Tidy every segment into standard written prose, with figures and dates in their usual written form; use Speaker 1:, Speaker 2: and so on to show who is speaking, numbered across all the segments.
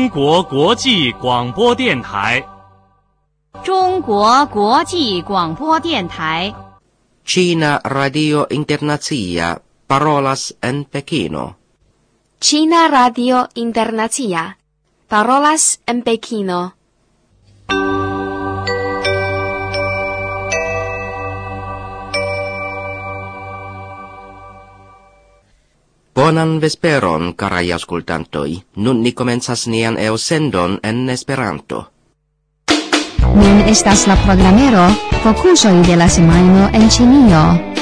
Speaker 1: 中国国际广播电台。
Speaker 2: 中国国际广播电台。
Speaker 3: Cina Radio Internazia, parolas en Pekino.
Speaker 4: Cina Radio Internazia, parolas en Pekino.
Speaker 3: Bonan vesperon, carai ascoltantoi. Nun ni komencas nian elsendon en Esperanto.
Speaker 5: Nun estas la programero Fokusoj de la semajno en Ĉinio.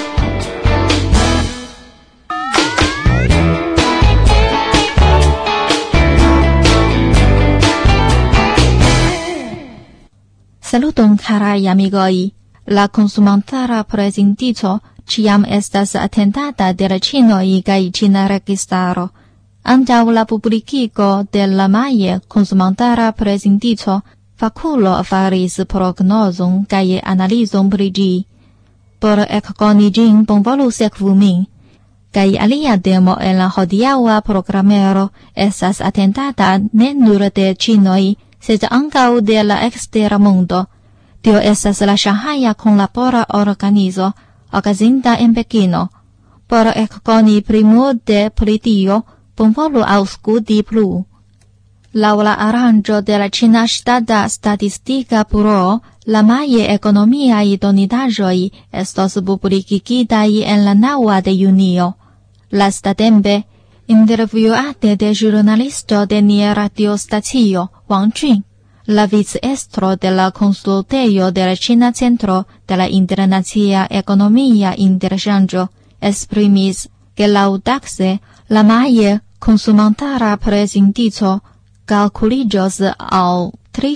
Speaker 5: Saluton, caraj amigoj. La konsumantara prezindico ciam estas atentata de la ĉinoj kaj ĉina registaro. Antaŭ la publikigo de la maja konsumantara prezindico, fakulo faris prognozon kaj analizon pri ĝi. Por ekkoni ĝin, bonvolu sekvu min. Kaj alia temo en la hodiaŭa programero estas atentata ne nur de ĉinoj, sed ankaŭ de la ekstera mondo. Tio estas la Ŝanhaja Kunlabora Organizo, okazinta en Pekino. Por ekkoni pri multe pri tio, bonvolu aŭskulti plu. Laŭ la aranĝo de la Ĉina Ŝtata Statistika Buroo, la majaj ekonomiaj donidaĵoj estos publikigitaj en la 9 de junio. Lastatempe, intervjuate de ĵurnalisto de nia radiostacio, Wang Jun, la vicestro de la konsultejo de la Ĉina Centro de la Internacia Ekonomia Interŝanĝo, esprimis, ke laŭtakse la maja konsumantara prezindico calculiĝos al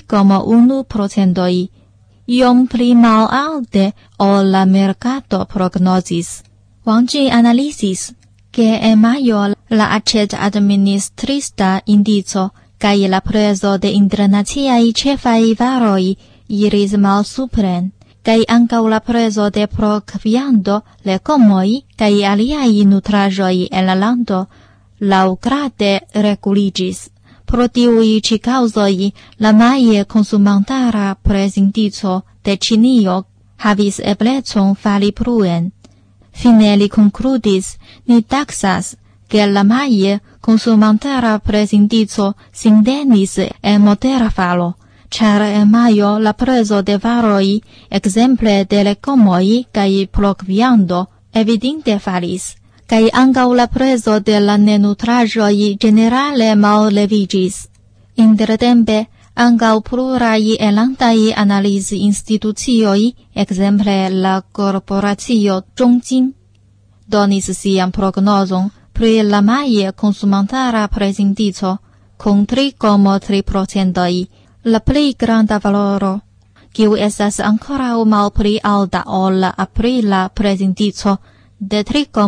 Speaker 5: 3,1%, iom pli malalte ol la merkato prognozis. Wang Jun analizis, ke en majo la aĉet-administrista indico kaj la prezo de internaciaj ĉefaj varoj iris malsupren, kaj ankaŭ la prezo de proviando, lekomoj kaj aliaj nutraĵoj en la lando laŭgrade reguliĝis. Pro tiuj ĉi kaŭzoj la maja konsumantara prezindico de Ĉinio havis eblecon fali pluen. Fine li konkludis, ni taksas, ke la maja konsumantara prezindico sindenis en modera falo, ĉar en majo la prezo de varoj, ekzemple de lekomoj kaj proviando, evidente falis, kaj ankaŭ la prezo de la nenutraĵoj ĝenerale malleviĝis. Intertempe, ankaŭ pluraj enlandaj analizinstitucioj, ekzemple la korporacio Zhongjin, donis sian prognozon pri la maja konsumantara prezindico kun 3,3%, la plej granda valoro, kiu estas ankoraŭ malpli alta ol la aprila prezindico de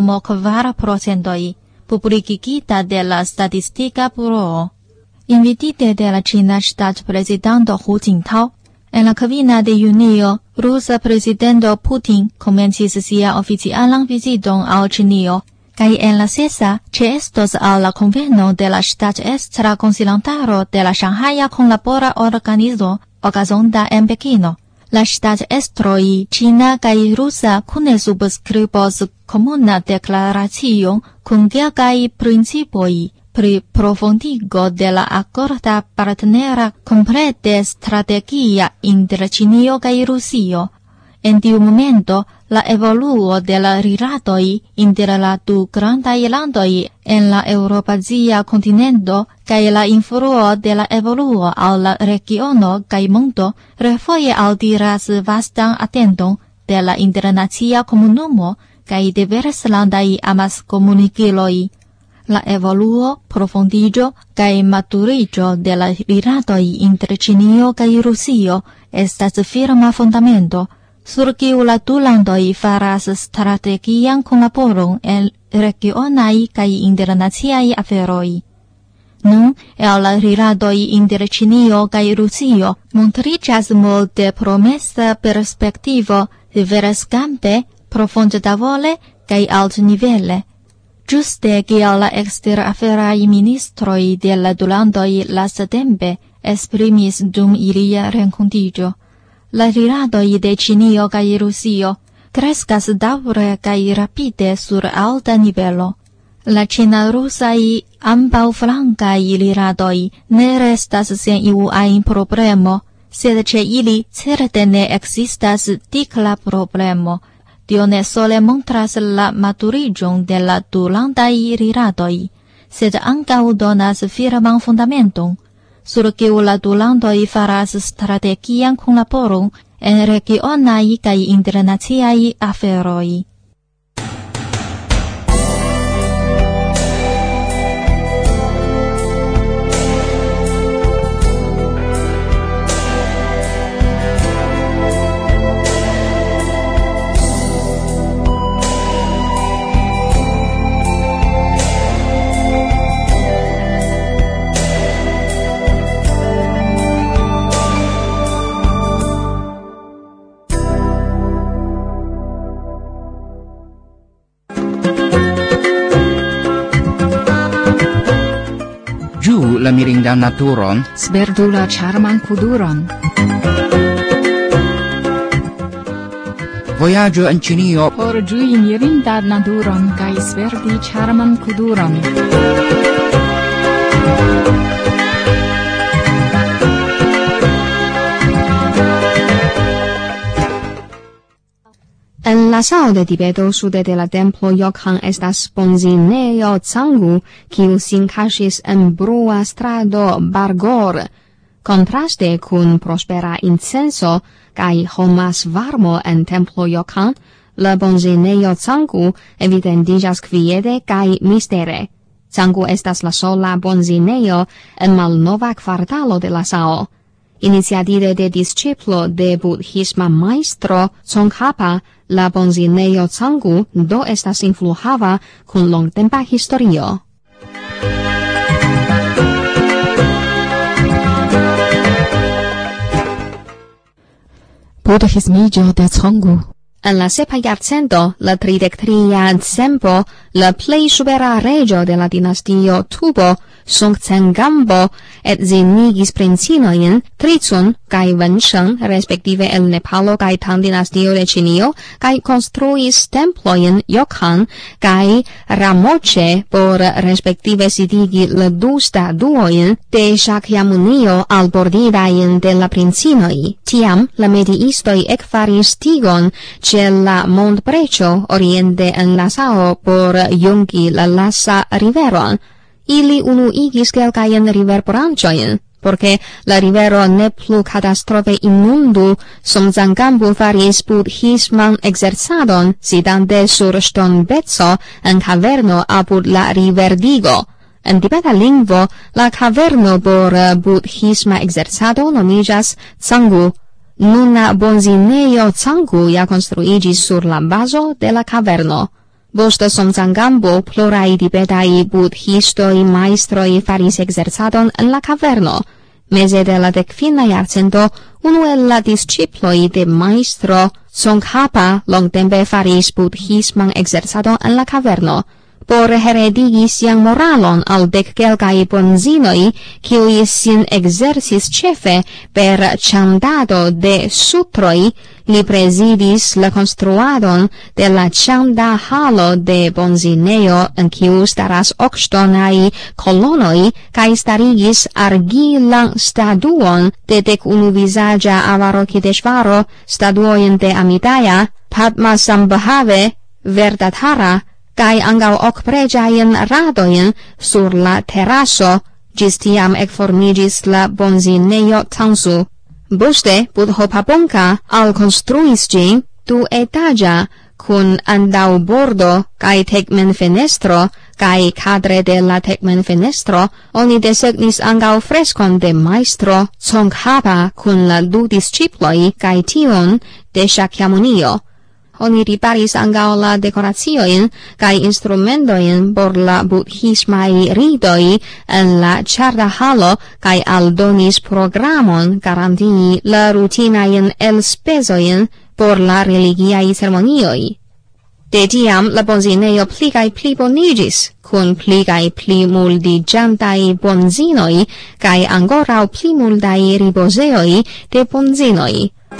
Speaker 5: 3,4%, publikigita de la Statistika Buroo. Invitite de la Ĉina ŝtatprezidanto Hu Jintao, en la 5 de junio, rusa prezidento Putin komencis sia oficialan viziton al Ĉinio, kaj en la 6 ĉeestos al la konveno de la ŝtatestra konsilantaro de la Ŝanhaja Kunlabora Organizo okazonta en Pekino. La ŝtatestroj ĉina kaj rusa kune subskribos komuna deklaracion kun kelkaj principoj pri profundigo de la akorda partnera komplete strategia inter Ĉinio kaj Rusio. En tiu momento, la evoluo de la rilatoj inter la du grandaj landoj en la eŭropazia kontinento kaj la influo de la evoluo al la regiono kaj mondo refoje altiras vastan atenton de la internacia komunumo kaj diverslandaj amaskomunikiloj. La evoluo, profundiĝo kaj maturiĝo de la rilatoj inter Ĉinio kaj Rusio estas firma fundamento, sur kiu la du landoj faras strategian kunlaboron en regionaj kaj internaciaj aferoj. Nun, el la rilatoj inter Ĉinio kaj Rusio montriĝas multe promesa perspektivo diverskampe, profunddavole kaj altnivele. Ĝuste kiel la eksterafera ministroj de la du landoj lastatempe esprimis dum ilia renkontiĝo, la rilatoj de Ĉinio kaj Rusio kreskas daŭre kaj rapide sur alta nivelo. La ĉina-rusaj ambaŭflankaj rilatoj ne restas sen iu ajn problemo, sed ĉe ili certe ne ekzistas dikla problemo. Tio ne sole montras la maturiĝon de la dulandaj rilatoj, sed ankaŭ donas firman fundamenton, sur kiu la du landoj faras strategian kunlaboron en regionaj kaj internaciaj aferoj.
Speaker 6: La mirindan naturon,
Speaker 7: sperdu la ĉarman kuduron.
Speaker 6: Vojaĝo en Ĉinio
Speaker 7: por ĝui mirindan naturon kaj sperdi ĉarman kuduron.
Speaker 4: En la sao de Tibeto sude de la templo Yokhan estas bonzinejo Cangu, kiu sin kaŝis en brua strado Bargor. Kontraste kun prospera incenso kaj homa svarmo en templo Yokhan, la bonzinejo Cangu evidentiĝas kviete kaj mistere. Cangu estas la sola bonzinejo en malnova kvartalo de la sao. Iniciative de disciplo de budhisma maestro Tsongkhapa, la bonzinejo Cangu do estas influhava kun longtempa historio.
Speaker 7: Budhismiĝo de Cangu.
Speaker 4: En la sepa jarcento, la 33 tempo, la plej supera reĝo de la dinastio Tubo, Songtsen-gambo, edzinigis princinojn Tricun kaj Wensheng, respektive el Nepalo kaj Tang-dinastio de Ĉinio, kaj konstruis templojn Yokhan kaj Ramoche por respektive sidigi la du statuojn de Shakyamunio albordidajn de la princinoj. Tiam la mediistoj ekfaris tigon ĉe la montbreĉo oriente en la Sao por jungi la Lhasa riveron. Ili unuigis kelkajn riverbranĉojn, porque la rivero ne plu katastrofe inundu, Songtsen-gambo faris budhisman ekzercadon sidante sur ŝtonbeco en kaverno apud la riverdigo. En tibeta lingvo, la kaverno por budhisma ekzercado nomiĝas Cangu. Nuna bonzinejo Cangu ja konstruiĝis sur la bazo de la kaverno. Post Songtsen-gambo pluraj tibetaj budhistoj maestroj faris ekzercadon en la kaverno. Meze de la 15. jarcento, unu el la disciploj de maestro Tsongkhapa longtempe faris budhisman ekzercadon en la kaverno. Por heredigi sian moralon al kelkaj bonzinoj, kiuj sin ekzercis ĉefe per ĉandado de sutroj, li prezidis la konstruadon de la ĉanda halo de bonzinejo, en kiu staras okŝtonaj kolonoj, kaj starigis argilan statuon de 11 vizaĝa Avalokiteshvaro, statuojn de Amitabha, Padmasambhave, Verdatara, kaj ankaŭ ok preĝajn radojn sur la teraso, ĝis tiam ekformiĝis la bonzinejo Tangsu. Poste Budho-Pabonka alkonstruis ĝin duetaĝa kun antaŭbordo kaj tegmenfenestro, kaj kadre de la tegmenfenestro oni desegnis ankaŭ freskon de majstro Tsongkhapa kun la du disciploj kaj tion de Shakyamunio. Oni riparis ankaŭ la dekoraciojn kaj instrumentojn por la budhismaj ritoj en la ĉarda halo kaj aldonis programon garantii la rutinajn elspezojn por la religiaj ceremonioj. De tiam la bonzineo pli kaj pli bonigis, kun pli kaj pli muldiĝantaj bonzinoj kaj ankoraŭ pli multaj ripozeoj de bonzinoj.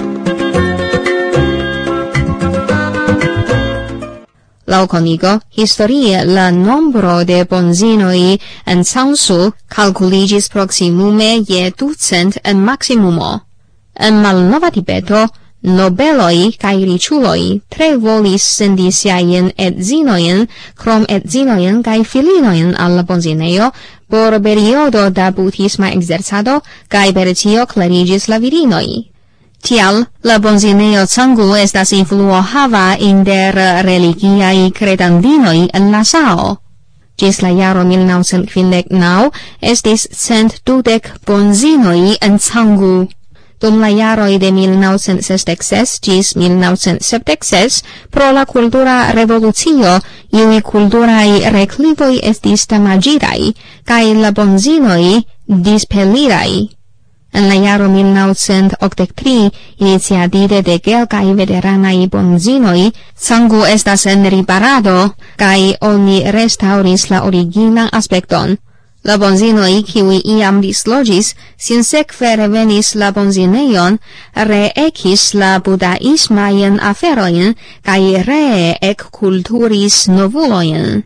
Speaker 4: Laŭ konigo, historie la nombro de bonzinoj en Cangsu kalkuliĝis proksimume je 200 en maksimumo. En Malnova Tibeto, nobeloj kaj riĉuloj tre volis sendi siajn edzinojn, krom edzinojn kaj filinojn al la bonzinejo por periodo da budhisma ekzercado kaj per tio klariĝis la virinoj. Tial, la bonzinejo Canggu estas influohava inter religiaj kredantoj en la Sao. Ĝis la jaro 1959 estis 120 bonzinoj en Canggu. Dum la jaroj de 1966 ĝis 1976, pro la kultura revolucio, iuj kulturaj reklivoj estis damaĝitaj, kaj la bonzinoj dispelitaj. En la jaro 1983, iniciative de kelkaj veteranaj bonzinoj, Canggu estas en riparado, kaj oni restaŭris la originan aspekton. La bonzinoj, kiuj iam disloĝis, sinsekve revenis la bonzinejon, reekis la budaismajn aferojn kaj ree ekkulturis novulojn.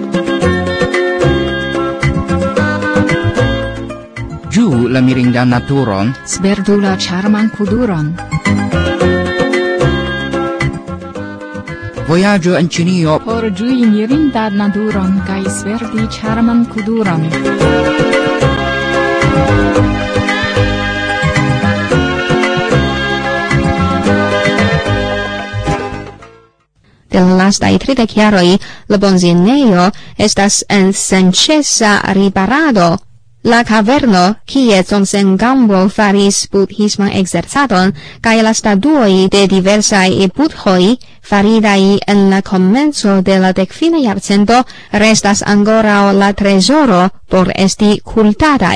Speaker 6: Ĝuu la mirindan naturon,
Speaker 7: Spertu la ĉarman kuduron.
Speaker 6: vojaĝo en Ĉinio
Speaker 7: Por ĝui mirindan naturon kaj sperti ĉarman kuduron.
Speaker 4: De la lastaj 30 jaroj, la bonzinejo estas en senĉesa riparado. La caverno, kie Dzongsen-Gampo faris budhisman ekzercadon, kaj la statuoj de diversaj budhoj faritaj en la komenco de la 10. jarcento, restas ankoraŭ la trezoro por esti kultataj.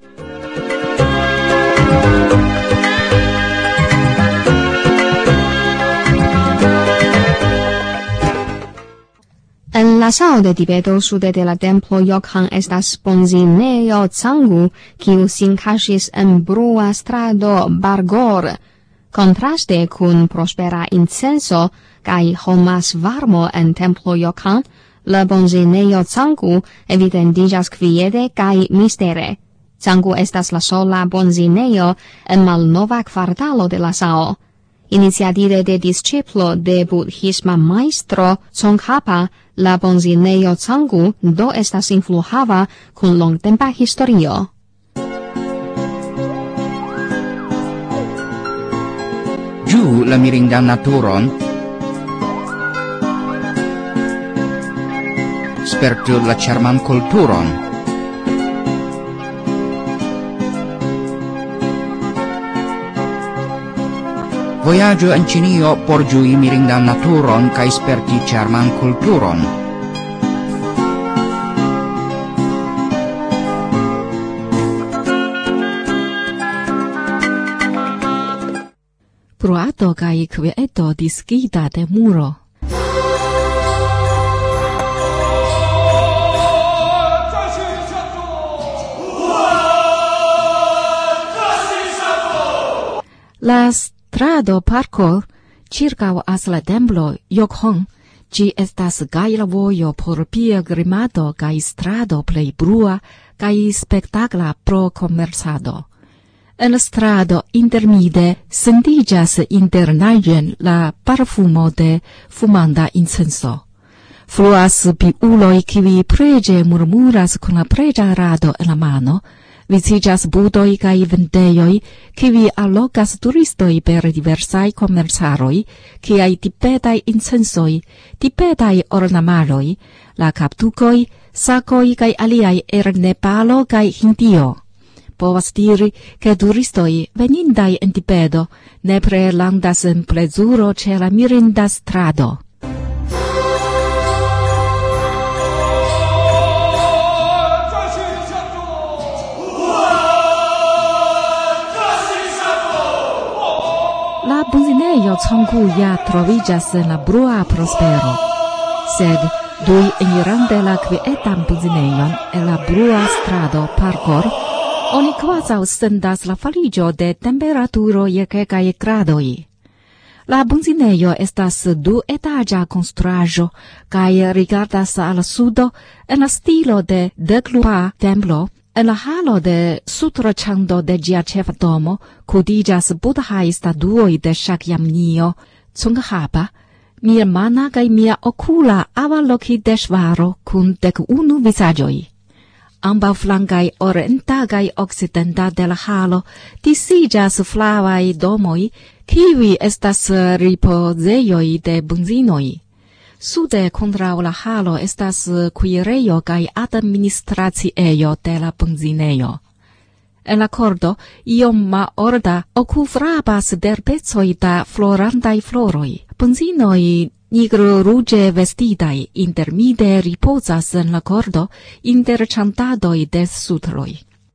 Speaker 4: En la Sao de Tibeto sude de la templo Yokhang estas bonzinejo Canggu, kiu sin kaŝis en brua strado Bargor. Kontraste kun prospera incenso kaj homa svarmo en templo Yokhang, la bonzinejo Canggu evidentiĝas kviete kaj mistere. Canggu estas la sola bonzinejo en malnova kvartalo de la Sao. Iniciative de disciplo de budhisma maestro Tsongkhapa, la bonzinejo Canggu do estas influhava kun longtempa historio.
Speaker 6: ĝuu la mirindan naturon, spertu la ĉarman kulturon. Vojaĝo en Ĉinio por ĝui mirindan naturon kaj sperti ĉarman kulturon.
Speaker 7: Bruado kaj kvieto diskita de muro. La strado parko ĉirkaŭas la templo Yokhang. Ĝi estas gaja vojo por pilgrimado kaj strado plej brua kaj spektakla pro komercado. En la strado intermide sentiĝas internaĵen la parfumo de fumanta incenso. Fluas piuloj, kiuj preĝe murmuras kun la preĝarado en la mano. Viciĝas budoj kaj vendejoj, kiuj allogas turistoj per diversaj komercaroj, kiaj tibetaj incensoj, tibetaj ornamaroj, la kaptukoj, sakoj kaj aliaj el Nepalo kaj Hindio. Povas diri, ke turistoj venindaj en Tibeto nepre landas en plezuro ĉe la mirinda strado. La bonzinejo Canggu ja troviĝas en la brua prospero. sed dui eniran de la quietan bunzineion e la brua strado parcor, oni quasau sendas la faligio de temperaturo je kelkaj gradoi. La bunzineio estas du etagia construaĵo kaj rigardas al sudo en la stilo de Deklupa templo. En la halo de sutroĉambro de ĝia ĉefa domo kudiĝas budhaj statuoj de Ŝakyamnio, Tsongkhapa, mia mana kaj mia okula Avalokiteshvaro kun 11 vizaĝoj. Ambaŭ flankaj orienta kaj okcidenta de la halo disiĝas flavaj domoj, kiuj estas ripozejoj de bunzinoj. Sude kontraŭ la halo estas kuirejo kaj administraciejo de la bunzinejo. En la kordo iom malorda okufrabas derpecoj da florandaj floroj. Bunzinoj nigro-ruĝe vestitaj intermide ripozas en la kordo inter ĉantadoj de sutroj.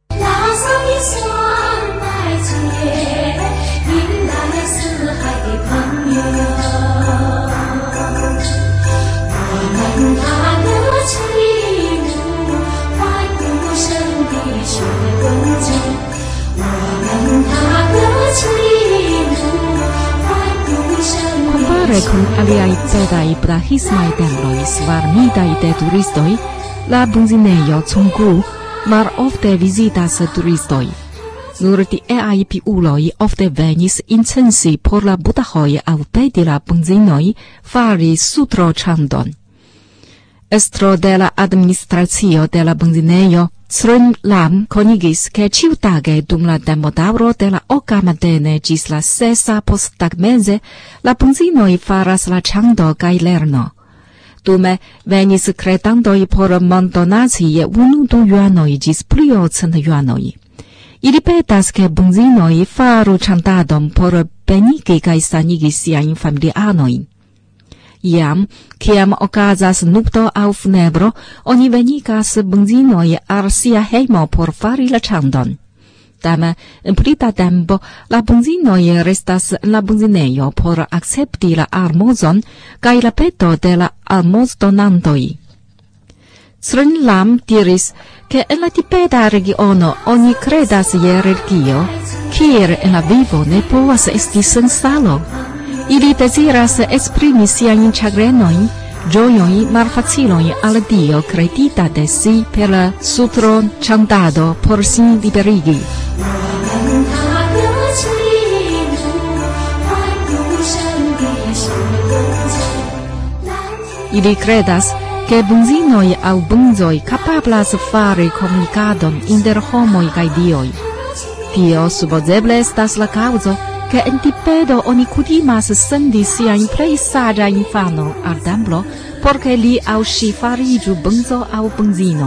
Speaker 7: Compare con aliaj pedaj budhismaj temploj svarmitaj de turistoj, la bunzinejo Conggu malofte vizitas turistoj. Nur tieaj piuloj ofte venis incensi por la budhoj aŭ pedi la bunzinoj fari sutroĉambron. Estro de la administracio de la bunzinejo Srun Lam konigis ke ĉiutage dum la tempodaŭro de la oka matene ĝis la 6 posttagmeze la bunzinoj faras la ĉambro kaj lerno. Dume venis kredantoj por mondonaci je 1-2 juanoj ĝis pli ol 100 juanoj. Ili petas ke bunzinoj faru ĉantadon por benigi kaj sanigi siajn familianojn. Iam, kiam okazas nupto aŭ funebro, oni venigas bunzinoj al sia hejmo por fari la ĉambron. Tamen, en pli da tempo, la bunzinoj restas en la bunzinejo por akcepti la almozon kaj la peto de la almozdonantoj. Srun Lam diris ke en la tibeta regiono oni kredas je religio, kiel en la vivo ne povas esti sen salo. Ili deziras esprimi siajn ĉagrenojn, ĝojojn, malfacilojn al Dio kredita de si per la sutroĉambado por sin liberigi. Ili kredas ke bunzinoj aŭ bunzoj kapablas fari komunikadon inter homoj kaj dioj. Tio supozeble estas la kaŭzo ke en Tibeto oni kutimas sendi siajn plej saĝa infano al templo por ke li aŭ ŝi fariĝu bunzo aŭ bunzino.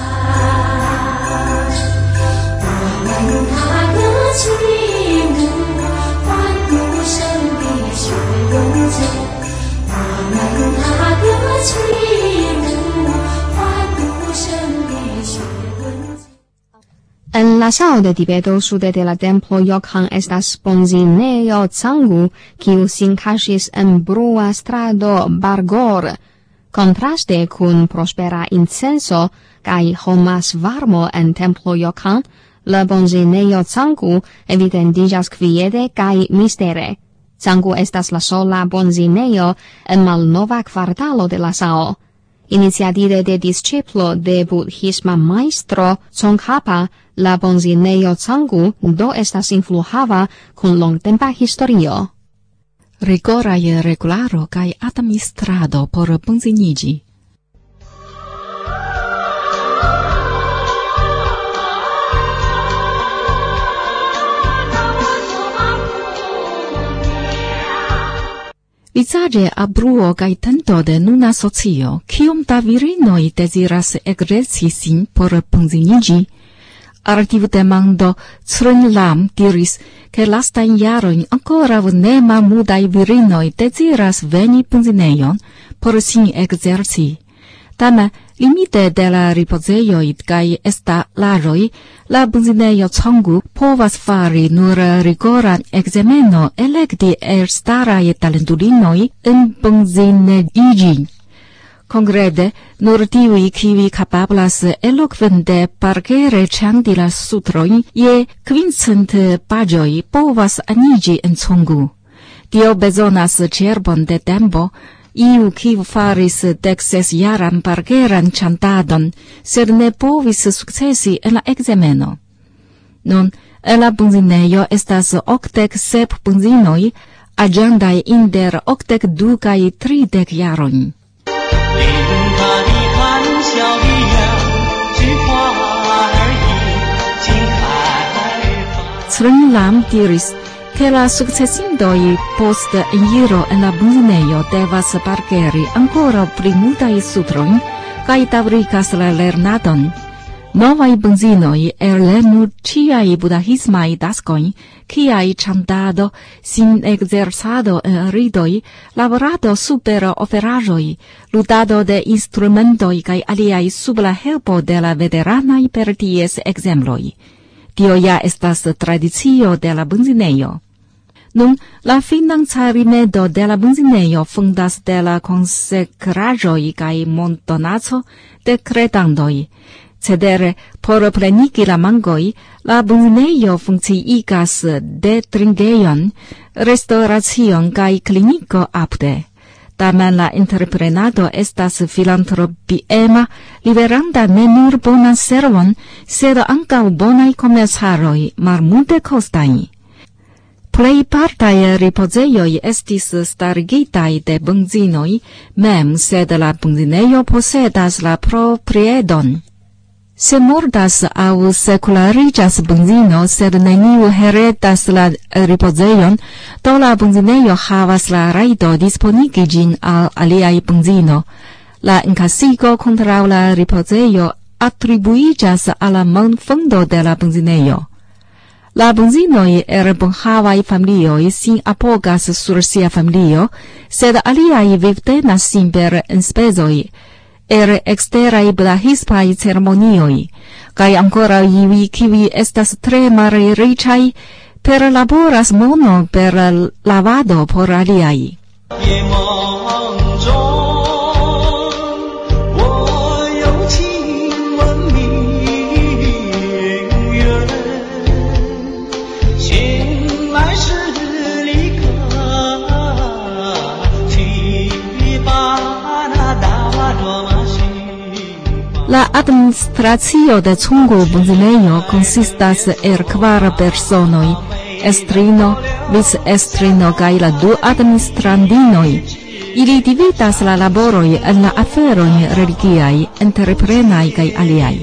Speaker 4: En la sao de Tibeto sude de la templo Yokhang estas bunzinejo Canggu, kiu sin kaŝis en brua strado Bargor. Kontraste kun prospera incenso kaj homa svarmo en templo Yokhang, la bunzinejo Canggu evidentiĝas kviete kaj mistere. Canggu estas la sola bunzinejo en malnova kvartalo de la sao. Iniciative de disciplo de budhisma maestro Tsongkhapa, la bunzinejo Canggu do estas influhava kun longtempa historio.
Speaker 7: Rigoraj regularo kaj administrado por bunziniĝi. Vizaĝe abruo kaj tento de nuna socio, kiom da virinoj deziras ekzerci sin por bunziniĝi. Al tiu demando Srun Lam diris ke lastajn jarojn ankoraŭ ne malmultaj virinoj deziras veni bunzinejon por sin ekzerci. Tamen, limite de la ripozejoj kaj estalaĵoj, la bunzinejo Canggu povas fari nur rigoran ekzameno elekti elstaraj talentulinoj en bunzineiĝi. Concrete, nur tiui kiwi capablas eloquente parcere chantila sutroi, ie quincent pagioi povas anigi en congu. Tio bezonas cerbon de tempo, iu kiu faris 16 jaran parceran chantadon, sed ne povis successi en la exameno. Nun, en la benzinejo estas 87 benzinoi, agiandai inter 82 kai 30 jarojn. Chen Lam diris, che la successindoi post eniro en la benzinejo devas parkeri ancora pli multaj sutrojn kaj daŭrigas la lernadon. Novaj benzinoj erlernu ĉiaj budhismaj taskojn, kiaj chantado, sin exerzado en ridoj, laborado super oferaĵoj, ludado de instrumentoj kaj aliaj sub la helpo de la veteranaj per ties ekzemploj. Tio ja estas tradicio de la benzinejo. Nun, la financa rimedo de la benzinejo fundas de la konsekraĵoj kaj mondonaco de kredantoj. Cedere, por plenigi la mangoj, la benzinejo funkciigas de trinkejon, restauracion kaj kliniko apud. Tamen la entreprenado estas filantropiema, liveranta ne nur bonan servon, sed ankaŭ bonaj komercaroj malmulte kostaj. Plejpartaj ripozejoj estis starigitaj de benzinoj mem, sed la benzinejo posedas la propriedon. Se mordas aŭ sekulariĝas benzino, sed neniu heredas la ripozejon, do la benzinejo havas la rajto disponigi ĝin al aliaj benzino. La enkasigo kontraŭ la ripozejo atribuiĝas al la monfondo de la benzinejo. La benzinoj el bonhavaj familioj sin apogas sur sia familio, sed aliaj vivtenas sin per enspezoj, er exteraj budhispaj ceremonioj, kaj ankoraŭ iuj kiuj estas tre malriĉaj, perlaboras mono per lavado por aliaj. La administracio de Congo benzinejo consistas el 4 personoj, estrino, vicestrino kaj la 2 administrandinoj. Ili dividas la laboroj en la aferoj religiaj, entreprenaj kaj aliaj.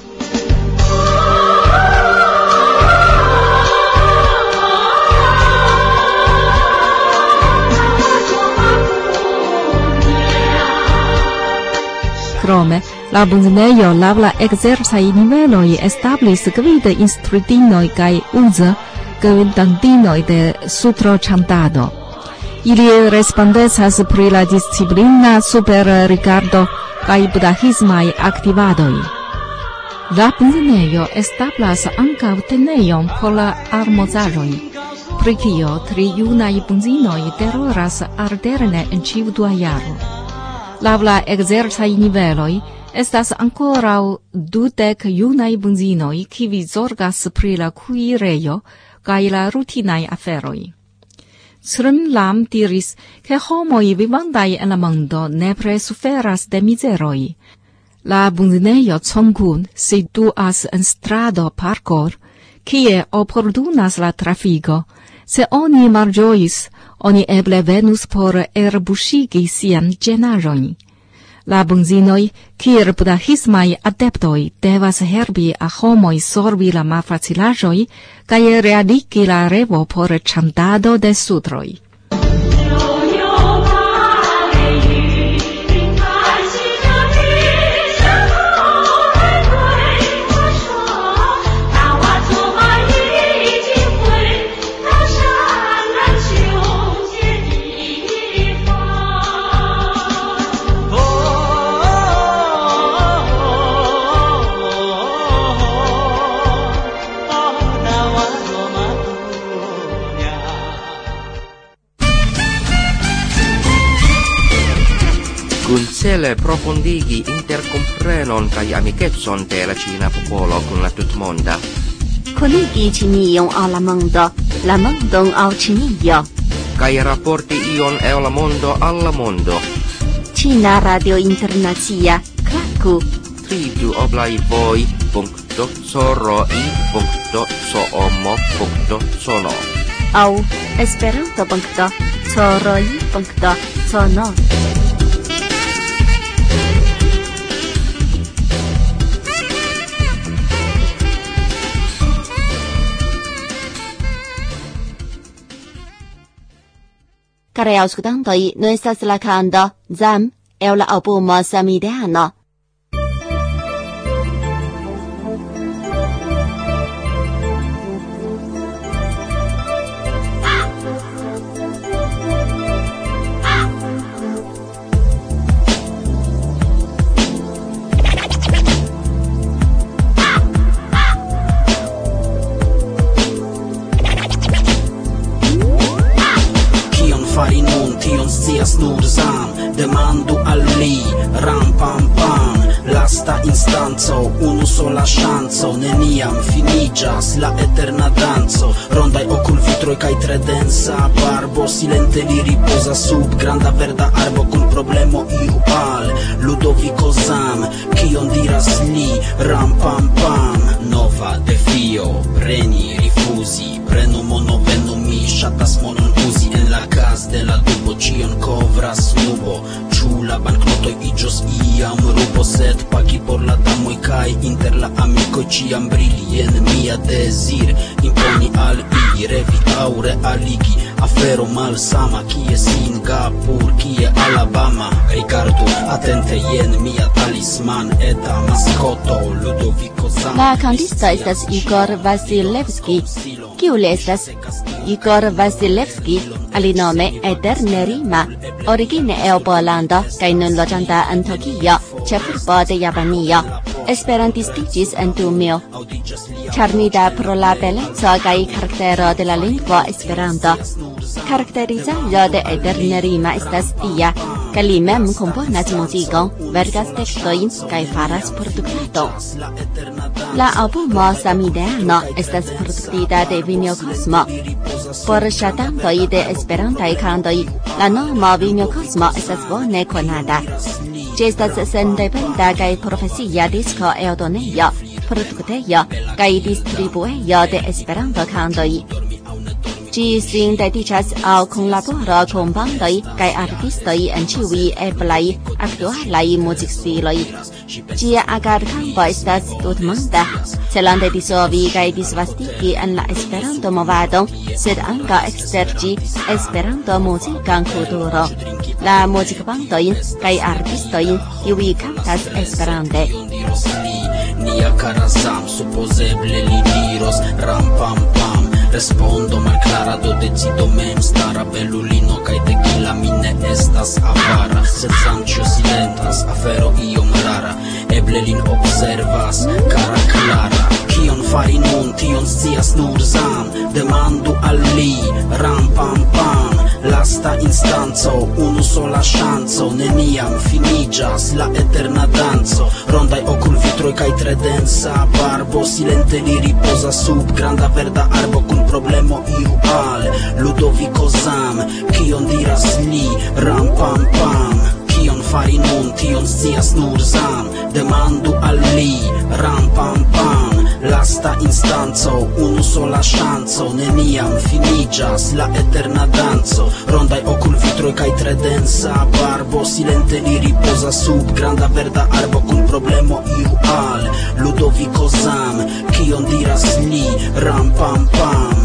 Speaker 7: Krome, la benzinejo laŭ la ekzercaj niveloj establis gvid instruitinoj kaj gvidantinoj de sutro-ĉantado. Ili respondecas pri la disciplina superrigardo kaj budhismaj aktivadoj. La benzinejo establas ankaŭ tenejon por la almozaĵoj, pri kio 3 junaj benzinoj deloras alterne en ĉiu 2 jaro. Laŭ la ekzercaj niveloj estas ankoraŭ 20 junaj benzinoj, kiuj zorgas pri la kuirejo kaj la rutinaj aferoj. Chen Lam diris, ke homoj vivantaj en la mondo nepre suferas de mizeroj. La benzinejo Congun situas en strado Parkour, kie oportunas la trafiko. Se oni malĝojis, oni eble venus por elbuŝigi sian ĝenaĵon. La benzinoj, kiel budhismaj adeptoj, devas helpi a homoj solvi la malfacilaĵoj kaj realigi la revo por ĉantado de sutroj.
Speaker 3: Kun cele profondigi intercomprenon kai amicetson de la Cina popolo kun la tutmonda.
Speaker 2: Conigi Cinion alla mondo, la mondon al Cinio.
Speaker 3: Kai rapporti ion e la mondo alla mondo.
Speaker 2: Cina Radio Internazia, Kraku.
Speaker 3: Tridu oblai voi.soroi.soomo.sono.
Speaker 2: Au esperanto.soroi.sono. Cari ascoltanti, noi sta slacando Zam è l'album samideano.
Speaker 8: Snurzam, demandu al li, ram pam pam, lasta instanzo, unu sola ŝanco, neniam finiĝas la eterna danco, rondaj okulvitroj kaj tre densa barbo, silente li ripozas sub granda verda arbo kun problemo iu al Ludoviko Zam, kion diras li, ram pam pam, nova defio, preni, rifuzi, prenu mono, venu mi, ŝatas monon uzi en la cas de la dubo, ĉion kovras nubo, ĉu la banknotoj iĝos iam rubo, sed pagi por la damoj kaj inter la amikoj ĉiam brili en mia dezir, imponi al ili, revi aŭ realigi, afero malsama, kie Singapur, kie Alabama, rigardu atente jen mia talisman, eta maskoto, Ludoviko Zam.
Speaker 2: La cantisto estas Igor Vasilevski. Kiu li estas? Igor Vasilevski, alinome eterne rima, origine el Pollando kaj nun loĝanta en Tokio, ĉefurbo de Japanio. Esperantistiĝis en 2000. Charmita pro la beleco kaj karaktero de la lingvo Esperanto. Karakterizaĵo de eterne rima estas tia, ke li mem komponas muzikon, verkas tekstojn kaj faras produktadon. La albumo Samideano estas produktita de Vimeo Cosmo. Por ŝatantoj de esperantaj kantoj, la nomo Vimeo Cosmo estas bone konata. Ĝi estas sendependa kaj profesia disko eldonejo, produktejo kaj distribuejo de Esperanto-kantoj. Ĝi sin dediĉas al kunlaboro kun bandoj kaj artistoj en ĉiuj eblaj aktualaj muzikstiloj. Ĝia agadkampo estas tutmonda, celante dissolvi kaj disvastigi en la Esperanto-movadon, sed ankaŭ ekster ĝi Esperanto-muzikan kulturon. La muzikbandojn kaj artistojn, kiuj kantas Esperante.
Speaker 8: Nia cara Zam, supposeble li diros ram pam pam, respondo malklara, do decido mem stara, bellulino kaj tequila, mi ne estas avara, sed Zam ĉio silentas, afero iom rara, eble lin observas, cara Clara. Kion fari nun, tion scias nur Zam, demandu al li, ram pam pam, lasta instanco, unu sola ŝanco, neniam finiĝas la eterna danco, rondaj okulvitroj kaj tre densa barbo, silente li ripozas sub granda verda arbo kun problemo iu al Ludoviko Zam, kion diras li, ram pam pam. Kion fari nun, tion scias nur Zam, demandu al li, ram pam pam, lasta instanco, unu sola ŝanco, neniam finiĝas la eterna danco, rondaj okulvitroj kaj tre densa barbo, silente li ripozas sub granda verda arbo kun problemo iu al Ludoviko Zam, kion diras li, ram pam pam.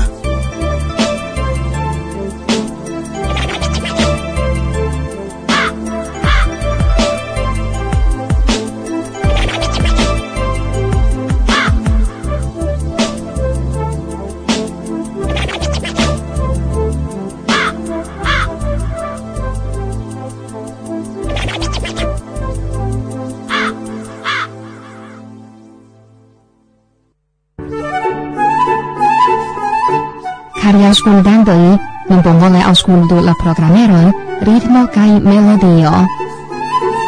Speaker 4: Cari ascoltanti, non bonvole ascolto la programmeron Ritmo kaj Melodio.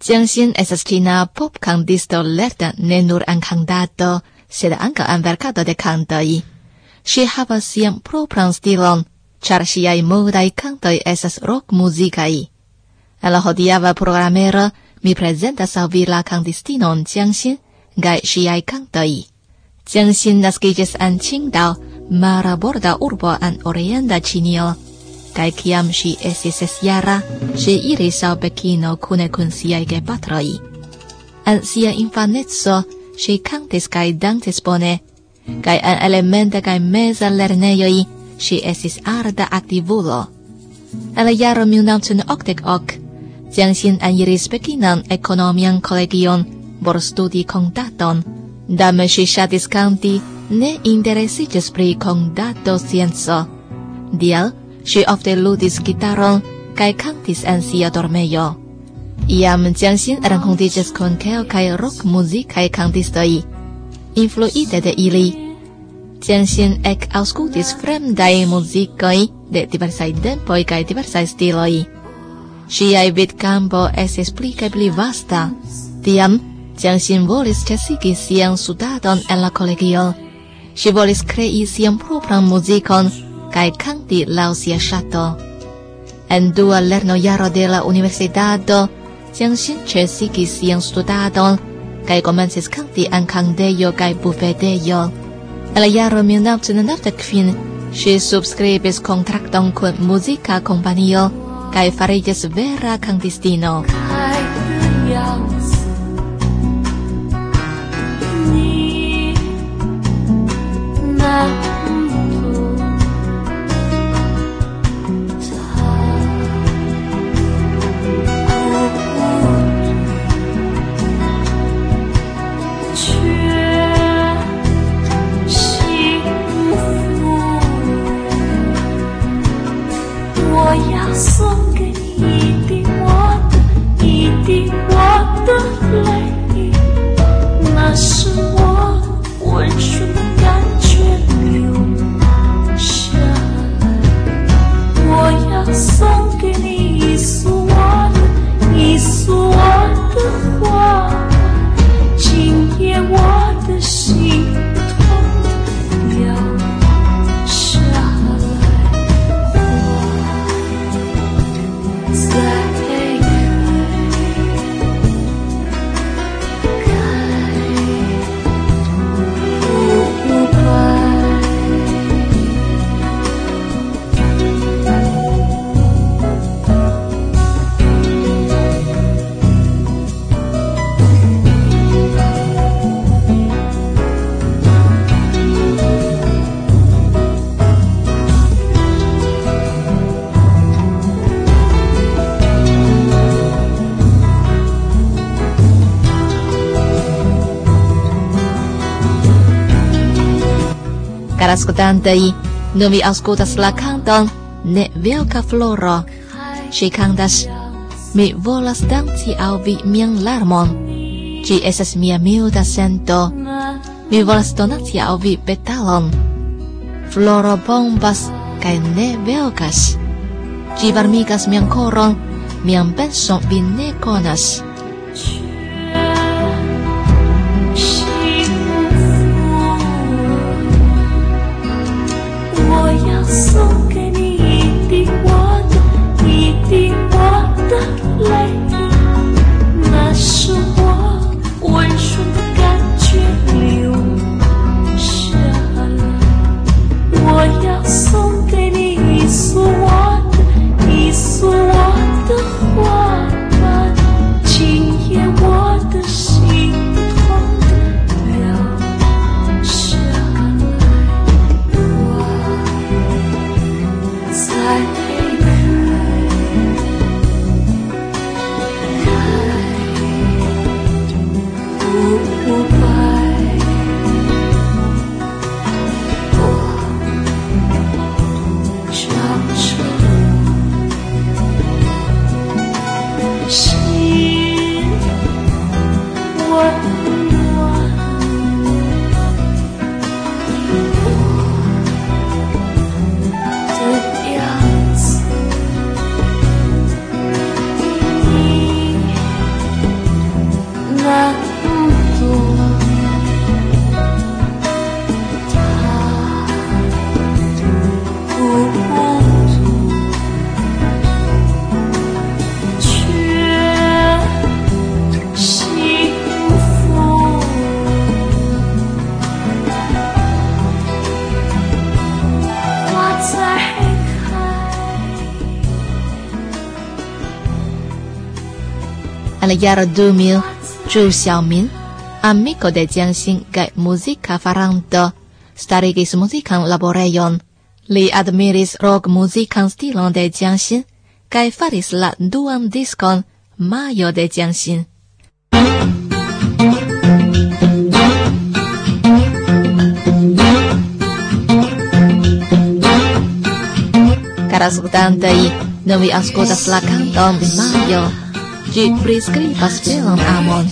Speaker 5: Jiangxin estas ĉina popkantisto lerta ne nur en kantado, sed ankaŭ en verkado de kantoj. Ŝi havas sian propran stilon, ĉar ŝiaj modaj kantoj estas rockmuzikaj. En la hodiaŭa programero mi prezentas al vi la kantistinon Jiangxin kaj ŝiaj kantoj. Jiangxin naskiĝis en Qingdao, marborda urbo en orienta Ĉinio. Kaj kiam ŝi estis 6-jara, ŝi iris al Pekino kune kun siaj gepatroj. En sia infaneco ŝi kantis kaj dancis bone, kaj en elementa kaj meza lernejoj ŝi estis arda aktivulo. En la jaro 1988, Jiangxin eniris Pekinan ekonomian kolegion por studi kontadon. Dame ŝi ŝatis kanti, ne interesiĝis pri kontado-scienco. Tial ŝi ofte ludis gitaron kaj kantis en sia dormejo. Iam Jiangxin renkontiĝis kun kelkaj rockmuzikaj kantistoj. Influite de ili, Jiangxin ekaŭskultis fremdaj muzikoj de diversaj tempoj kaj diversaj stiloj. Ŝiaj vidkampo estis pli kaj pli vasta. Tiam Jiangxin volis ĉesigi sian studadon en la kolegio. Ŝi volis krei sian propran muzikon kaj kanti laŭ sia ŝato. En dua lernojaro de la universitato, Jiangxin ĉesigis sian studadon kaj komencis kanti en kantejo kaj bufedejo. En la jaro 1995 ŝi subskribis kontrakton kun muzika kompanio kaj fariĝis vera kantistino. Kara aŭskultantoj, nun vi aŭskultas la kanton Ne velka floro. Ŝi kantas: Mi volas danci al vi mian larmon. Ĝi estas mia milda sento. Mi volas donaci al vi petalon. Floro bombas kaj ne velkas. Ĝi varmigas mian koron, mian penson vi ne konas. Al Yardumil, Zhu Xiaomin, amico de Jiangxin kaj muzika faranto, starigis muzikan laborejon. Li admiris rock-muzikan stilon de Jiangxin kaj faris la duan diskon Majo de Jiangxin. Cara aŭskultantoj, nun vi aŭskultas la kanton Majo. Ĝi priskribas belan amon.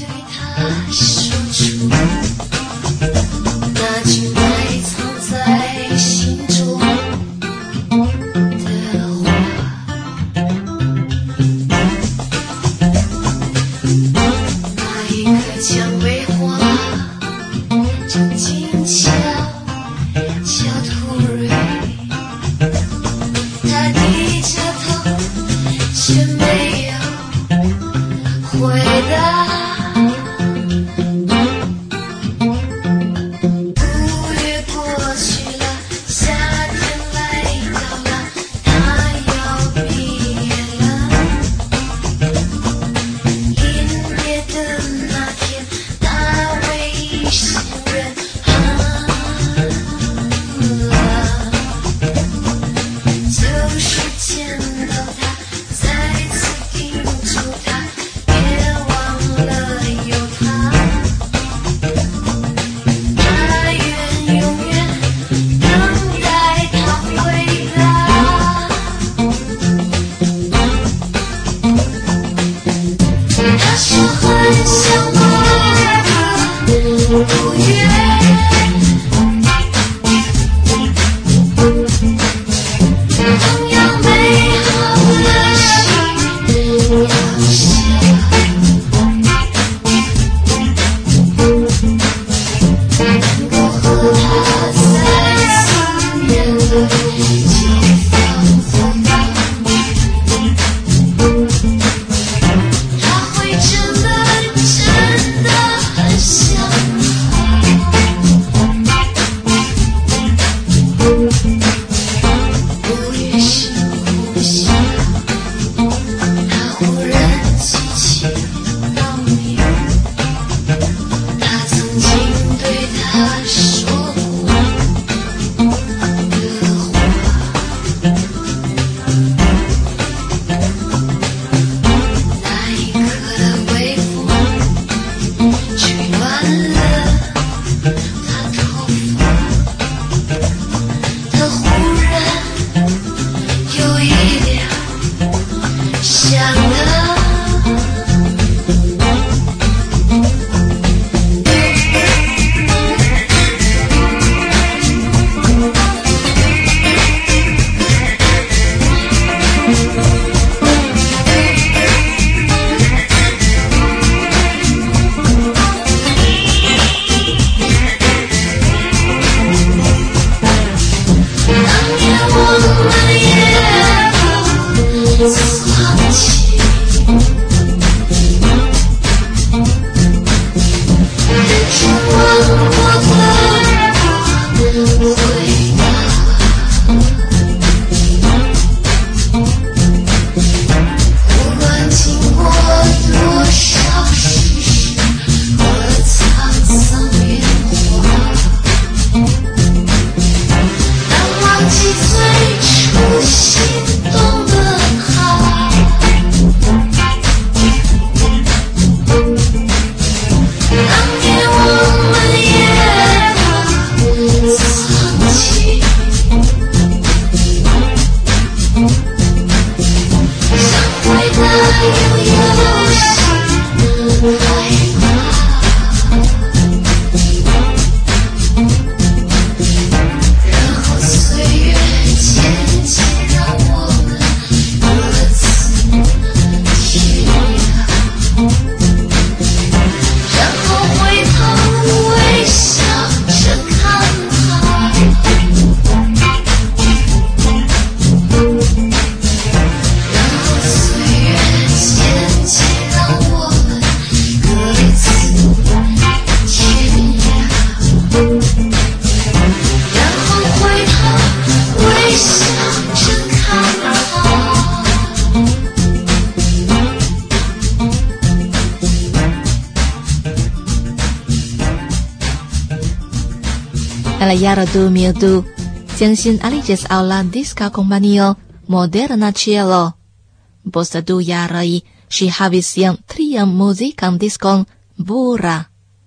Speaker 5: alla iară 2002, Jiangxin aliges au la disca compagnie Moderna Cielo. Post 2 jaroj ŝi havis sian 3. muzikan diskon Bura.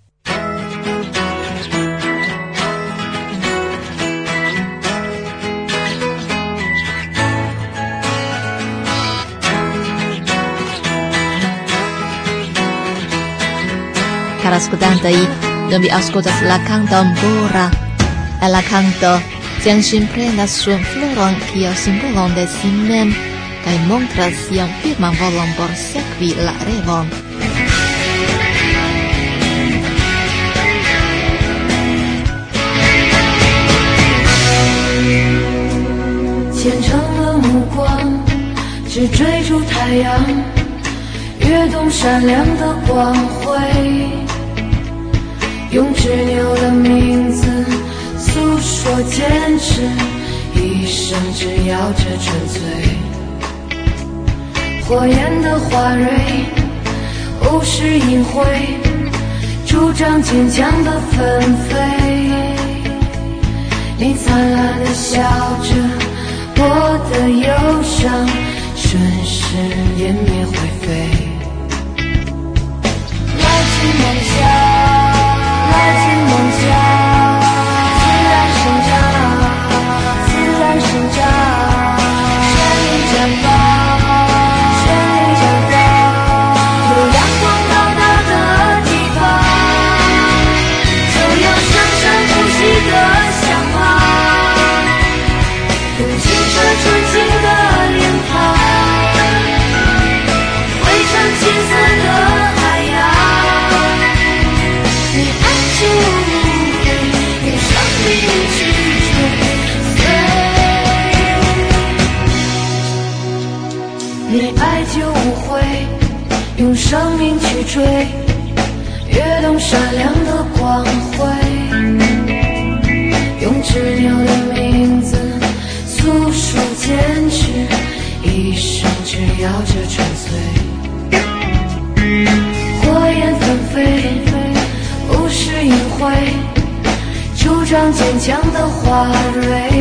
Speaker 5: Cari ascoltanti, non vi ascoltas la canton Bura. E la canto Jiangxin prenas suan floron kiel simbolon de si mem kaj montras sian firman volon por sekvi la revon.
Speaker 9: 虔诚的目光只追逐太阳，跃动闪亮的光辉，用执拗的名字诉说坚持，一生只要这纯粹。火焰的花蕊无视隐晦，主张坚强的纷飞。你灿烂的笑着，我的忧伤瞬时湮灭灰飞。来去梦想，来去梦想。用生命去追，跃动闪亮的光辉，用执拗的名字诉说坚持，一生只要这纯粹。火焰纷飞，无视隐晦，主张坚强的花蕊。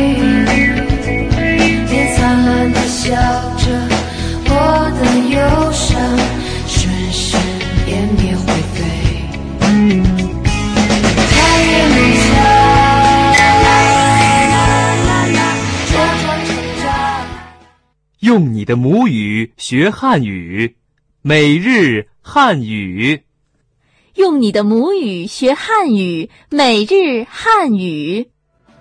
Speaker 9: 你灿烂的笑着，我的忧伤瞬时湮灭灰飞。太阳落下，茁壮成长。
Speaker 1: 用你的母语学汉语，每日汉语。
Speaker 2: 用你的母语学汉语，每日汉语。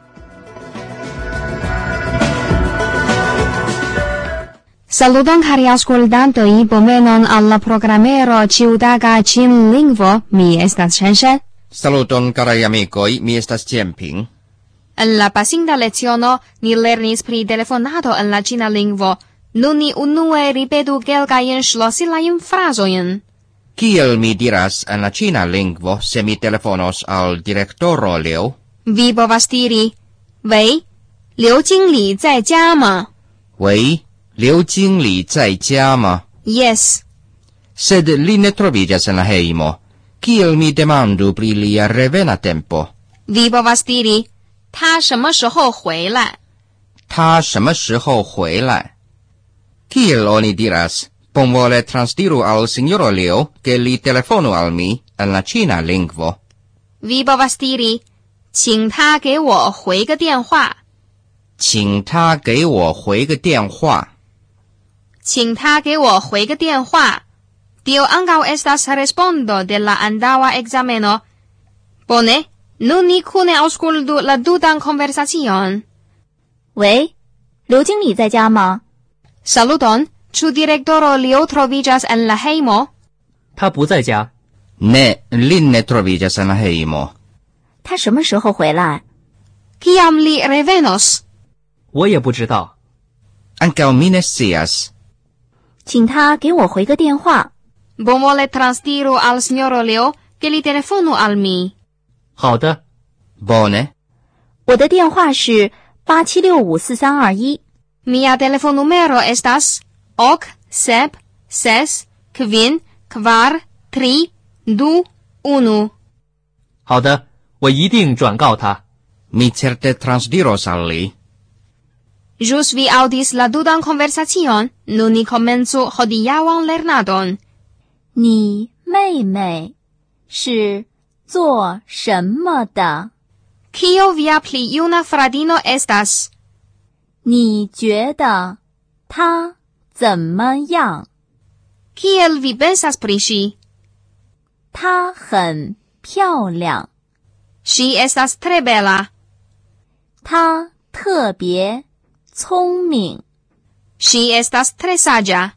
Speaker 4: Saluton cari ascoltanti, bonvenon alla programmero Ciudaga Chin Lingvo, mi estas Shen-Shen.
Speaker 3: Saluton carai amicoi, mi estas Jianping.
Speaker 4: En la pasinta leziono ni lernis pri telefonado en la Cina lingvo. Nun ni unue ripetu kelkajn ŝlosilajn frazojn.
Speaker 3: Kiel mi diras en la Cina lingvo se mi telefonos al direktoro Liu?
Speaker 4: Vi povas diri, Wei, Liu Jingli 在家吗?
Speaker 3: Wei, Liu Jingli 在家吗?
Speaker 4: Yes.
Speaker 3: Sed li ne troviĝas en la hejmo. Kiel mi demandu pri lia revena tempo?
Speaker 4: Vi povas diri, 他什么时候回来?
Speaker 3: 他什么时候回来? Kiel oni diras, bonvole transdiru al signoro Liu che li telefonu al mi en la Cina lingvo.
Speaker 4: Vi povas diri, 请他给我回个电话。
Speaker 3: 请他给我回个电话。
Speaker 4: 请他给我回个电话。Tio ankaŭ estas respondo de la antaŭa ekzameno. Bone, nun ni kune aŭskultu la tutan konversacion.
Speaker 2: 喂，刘经理在家吗？
Speaker 4: Saluton, ĉu direktoro Liu troviĝas en la hejmo?
Speaker 1: 他不在家。
Speaker 3: Ne, li ne troviĝas en la hejmo.
Speaker 2: 他什么时候回来？
Speaker 4: Kiam li revenos?
Speaker 1: 我也不知道。
Speaker 3: Ankaŭ mi ne scias.
Speaker 2: 请他给我回个电话。
Speaker 4: Bonvole transdiru al signoro Liu che li telefonu al mi.
Speaker 1: 好的。
Speaker 3: Bone.
Speaker 2: 我的电话是87654321。
Speaker 4: Mia telefonnumero estas 87644321.
Speaker 1: 好的，我一定转告他。
Speaker 3: Mi certe transdiros al li.
Speaker 4: Jus vi audis la dudan conversacion, nun ni komencu hodiaŭan lernadon.
Speaker 10: 你妹妹是做什么的？
Speaker 4: Kio via pli juna fratino estas?
Speaker 10: 你觉得她怎么样？
Speaker 4: Kiel vi pensas pri ŝi?
Speaker 10: 她很漂亮，
Speaker 4: Ŝi estas tre bela.
Speaker 10: 她特别聪明。
Speaker 4: Ŝi estas tre saĝa.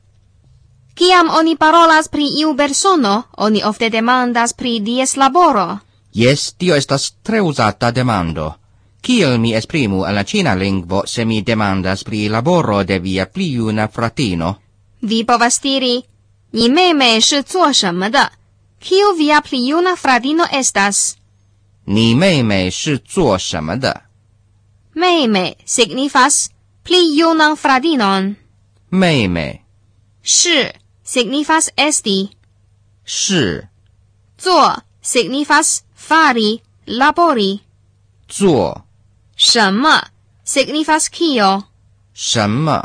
Speaker 4: Kiam oni parolas pri iu persono, oni ofte demandas pri dies laboro.
Speaker 3: Jes, tio estas tre uzata demando. Kiel mi esprimu en la ĉina lingvo se mi demandas pri laboro de via pli juna fratino?
Speaker 4: Vi povas diri, 你妹妹是做什么的? Kiu via pli juna fratino estas?
Speaker 3: 你妹妹是做什么的?
Speaker 4: 妹妹 signifas pli junan fratinon.
Speaker 3: 妹妹
Speaker 4: 是 signifas esti.
Speaker 3: 是
Speaker 4: 做 signifas fari, labori.
Speaker 3: 做
Speaker 4: 什么 signifas kio.
Speaker 3: 什么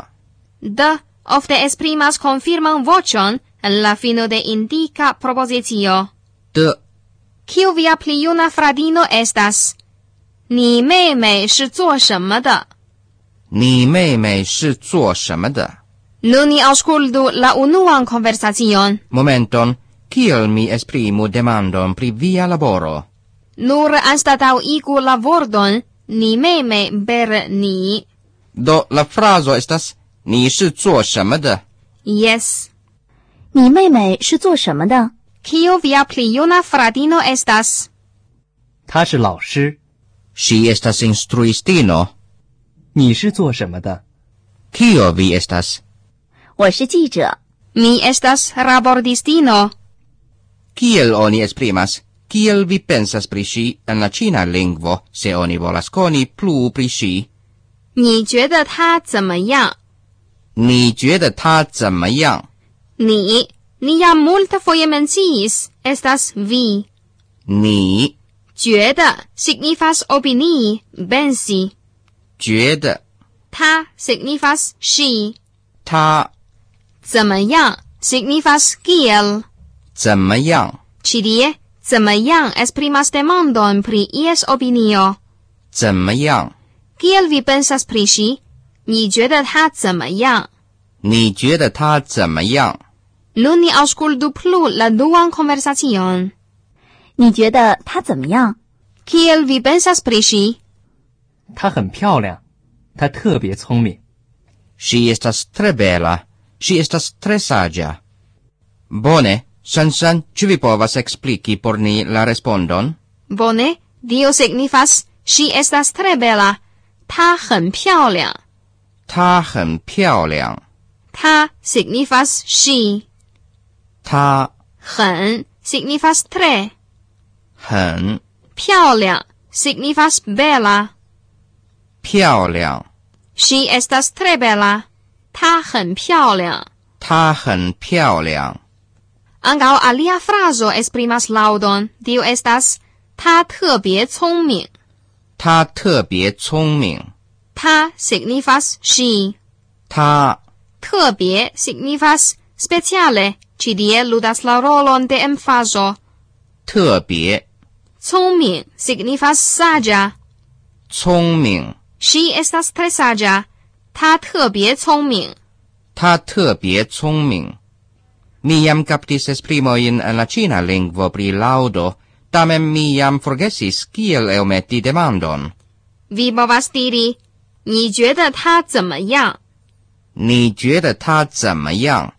Speaker 4: De ofte esprimas confirman voĉon en la fino de indika propozicio.
Speaker 3: 的
Speaker 4: Kiu via pli juna fratino estas? 你妹妹是做什么的?
Speaker 3: 你妹妹是做什么的?
Speaker 4: Nun ni aŭskultu la unuan konversacion.
Speaker 3: Momenton, kiel mi esprimu demandon pri via laboro?
Speaker 4: Nur anstataŭigu la vorton 你妹妹 per 你.
Speaker 3: Do la frazo estas 你是做什么的?
Speaker 4: Yes.
Speaker 10: 你妹妹是做什么的？
Speaker 4: Kiu via pli juna fratino estas?
Speaker 1: 他是老师。
Speaker 3: Ŝi estas instruistino.
Speaker 1: 你是做什么的？
Speaker 3: Kio vi estas?
Speaker 10: 我是记者。
Speaker 4: Mi estas rabordistino.
Speaker 3: Kiel oni esprimas? Kiel vi pensas pri ŝi en la ĉina lingvo, se oni volas koni plu pri ŝi?
Speaker 4: 你觉得他怎么样?
Speaker 3: 你觉得他怎么样?
Speaker 4: Ni jam multfoje menciis, estas vi.
Speaker 3: 你
Speaker 4: 觉得 signifas opinii, pensi.
Speaker 3: 觉得
Speaker 4: 他 signifas ŝi.
Speaker 3: 他
Speaker 4: 怎么样 signifas kiel.
Speaker 3: 怎么样?
Speaker 4: Ĉi tie, 怎么样 esprimas demandon pri ies opinio.
Speaker 3: 怎么样?
Speaker 4: Kiel vi pensas pri ŝi? 你觉得他怎么样?
Speaker 3: 你觉得他怎么样?
Speaker 4: Nun ni aŭskultu plu la duan konversacion.
Speaker 10: 你觉得她怎么样？
Speaker 4: Kiel vi pensas pri ŝi?
Speaker 1: 她很漂亮，她特别聪明。
Speaker 3: Ŝi estas tre bela. Ŝi estas tre saĝa. Bone, Sansan, ĉu vi povas ekspliki por ni la respondon?
Speaker 4: Bone, tio signifas ŝi estas tre bela. 她很漂亮。
Speaker 3: 她很漂亮。
Speaker 4: 她 signifas ŝi.
Speaker 3: 她
Speaker 4: 很 signifas tre.
Speaker 3: 很
Speaker 4: 漂亮 signifas bela.
Speaker 3: 漂亮。
Speaker 4: Ŝi estas tre bela. 她很漂亮。
Speaker 3: 她很漂亮。
Speaker 4: Ankaŭ alia frazo esprimas laŭdon. Tio estas 她特别聪明。
Speaker 3: 她特别聪明。
Speaker 4: 她 signifas ŝi.
Speaker 3: 她
Speaker 4: 特别 signifas speciale. Ĉi tie ludas la rolon de emfazo.
Speaker 3: 特别
Speaker 4: 聪明 signifas saĝa.
Speaker 3: 聪明。
Speaker 4: Ŝi estas tre saĝa. 她特别聪明。
Speaker 3: 她特别聪明。Mi jam kaptis esprimojn en la ĉina lingvo pri laŭdo, tamen mi jam forgesis kiel elmeti demandon.
Speaker 4: Vi povas diri, 你觉得她怎么样?
Speaker 3: 你觉得她怎么样?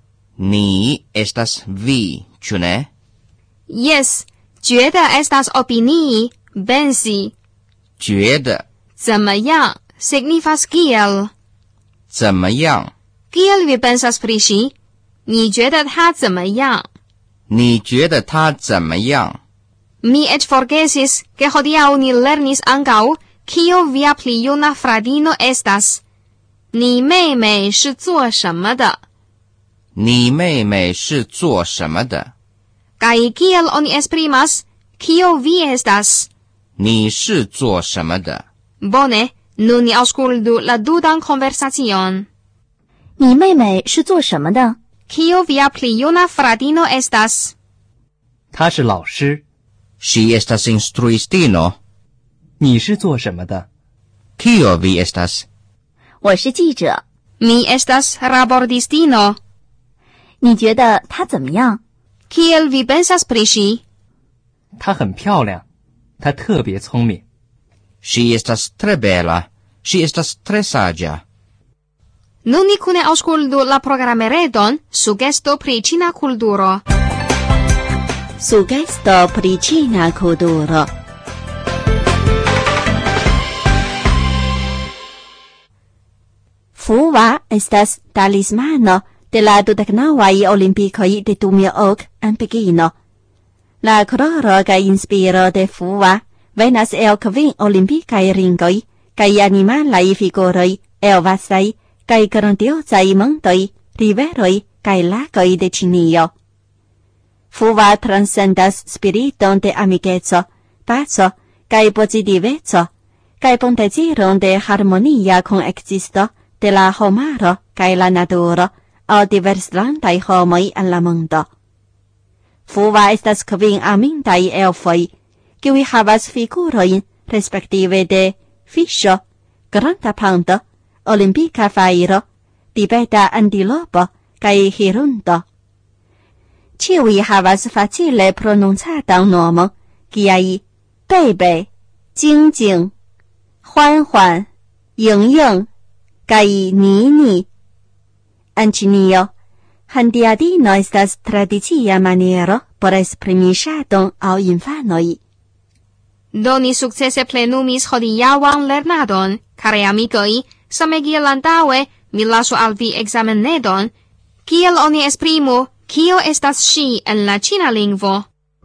Speaker 3: Ni estas vi, ĉu ne?
Speaker 4: Yes, 觉得 estas opinii, pensi.
Speaker 3: 觉得
Speaker 4: 怎么样 signifas kiel.
Speaker 3: 怎么样?
Speaker 4: Kiel vi pensas pri ŝi? 你觉得她怎么样?
Speaker 3: 你觉得她怎么样?
Speaker 4: Mi eĉ forgesis, ke hodiaŭ ni lernis ankaŭ kio via pli juna fratino estas. 你妹妹是做什么的?
Speaker 3: 你妹妹是做什么的?
Speaker 4: Kaj kiel oni esprimas kio vi estas?
Speaker 3: 你是做什么的？
Speaker 4: Bone, nun ni aŭskultu la dudan konversacion.
Speaker 10: 你妹妹是做什么的？
Speaker 4: Kio via pli juna fratino estas?
Speaker 1: 他是老师。
Speaker 3: Ŝi estas instruistino.
Speaker 1: 你是做什么的？
Speaker 3: Kio vi estas?
Speaker 10: 我是记者。
Speaker 4: Mi estas rabordistino.
Speaker 10: 你觉得她怎么样？
Speaker 4: Kiel vi pensas pri ŝi?
Speaker 1: 她很漂亮，她特别聪明。
Speaker 3: Ŝi estas tre bela. Ŝi estas tre saĝa.
Speaker 4: Nun ni kune aŭskultu la programereton Sugesto pri ĉina kulturo.
Speaker 2: Sugesto pri ĉina kulturo. Fuva estas talismano de la 29 Olimpikoj de 2008 en Pekino. La koloro kaj inspiro de Fuva venas el 5 olimpikaj ringoj kaj animalaj figuroj el vastaj kaj grandiozaj montoj, riveroj kaj lagoj de Ĉinio. Fuva transcendas spiriton de amikeco, paco kaj pozitiveco, kaj bondeziron de harmonia kunekzisto de la homaro kaj la naturo al diverslandaj homoj en la mondo. Fuva estas 5 amintaj elfoj, kiuj havas figurojn respektive de fiŝo, granda panto, olimpika fajro, tibeta antilopo kaj hirundo. Ĉiuj havas facile prononcatan nomon, kiaj贝贝、晶晶、欢欢、莹莹kaj妮妮. En Ĉinio, handiadino estas tradicia maniero por esprimi ŝaton al infanoj.
Speaker 4: Do ni sukcese plenumis hodiaŭan lernadon, karaj amikoj, same kiel antaŭe, mi lasu al vi ekzamenedon, kiel oni esprimu, kio estas ŝi en la ĉina lingvo.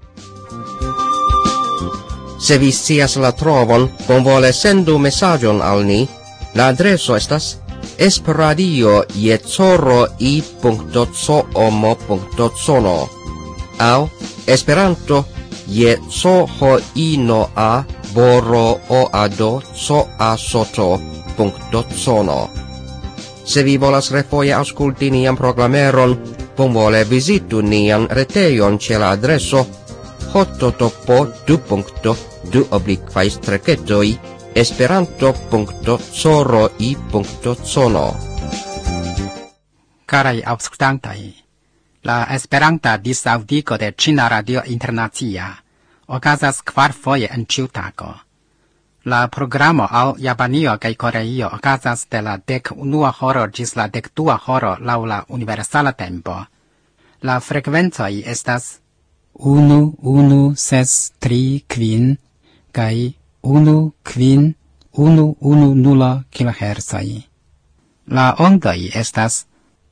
Speaker 3: Se vi scias la trovon, bonvole sendu mesaĝon al ni. La adreso estas esperanto@i.coomo.cono aŭ esperanto@borooado.coasoto.cono. Se vi volas refoje aŭskulti nian programeron, bonvole vizitu nian retejon ĉe la adreso http://esperanto.soroi.cono.
Speaker 11: Carai aŭskultantaj, la Esperanta disaŭdigo de Ĉina Radio Internacia okazas 4 foje en ĉiu tago. La programo al Japanio kaj Koreio okazas de la 11 horo ĝis la 12 horo laŭ la universala tempo. La frekvencoj estas 11635 kaj 15110 kHz. La ondoj estas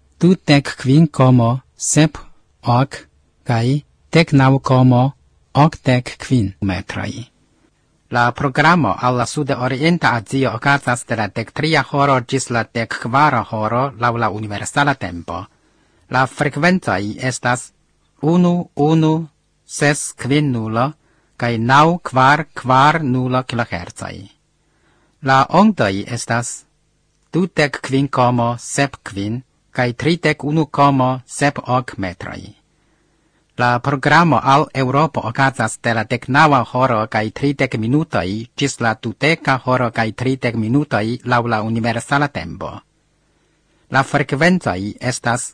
Speaker 11: 25,7 ok kaj 19,85 metroj. La programo al la Sud-Orienta Azio okazas de la 13 horo ĝis la 14 horo laŭ la universala tempo. La frekvencoj estas 11650 kaj 9440 kHz. La ondoj estas 25,75 kaj 31,78 metroj. La programo al Eŭropo okazas de la 19 horo kaj 30 minutoj ĝis la 20 horo kaj 30 minutoj laŭ la universala tempo. La frekvencoj estas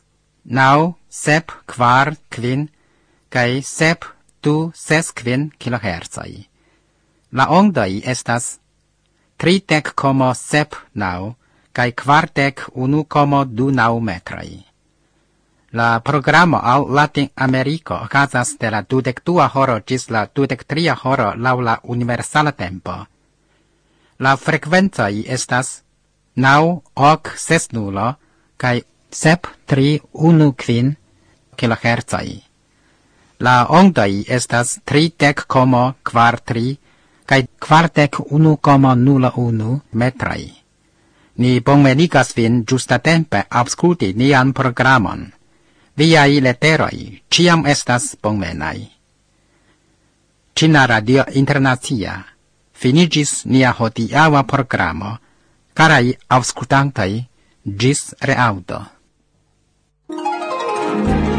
Speaker 11: 9,745 kaj 7,265 kHz. La ondoj estas 30,79 kaj 41,29 metroj. La programo al Latin Ameriko okazas de la 22 horo ĝis la 23 horo laŭ la universala tempo. La frekvencoj estas 9,60 kaj 7,315 kHz. La ondoj estas 30,43 kaj 41,01 metroj. Ni bonvenigas vin ĝustatempe aŭskulti nian programon. Viaj leteroj ĉiam estas bonvenaj. Ĉina Radio Internacia Finigis nia hodiaŭa programo. Karaj aŭskultantoj, ĝis reaŭdo.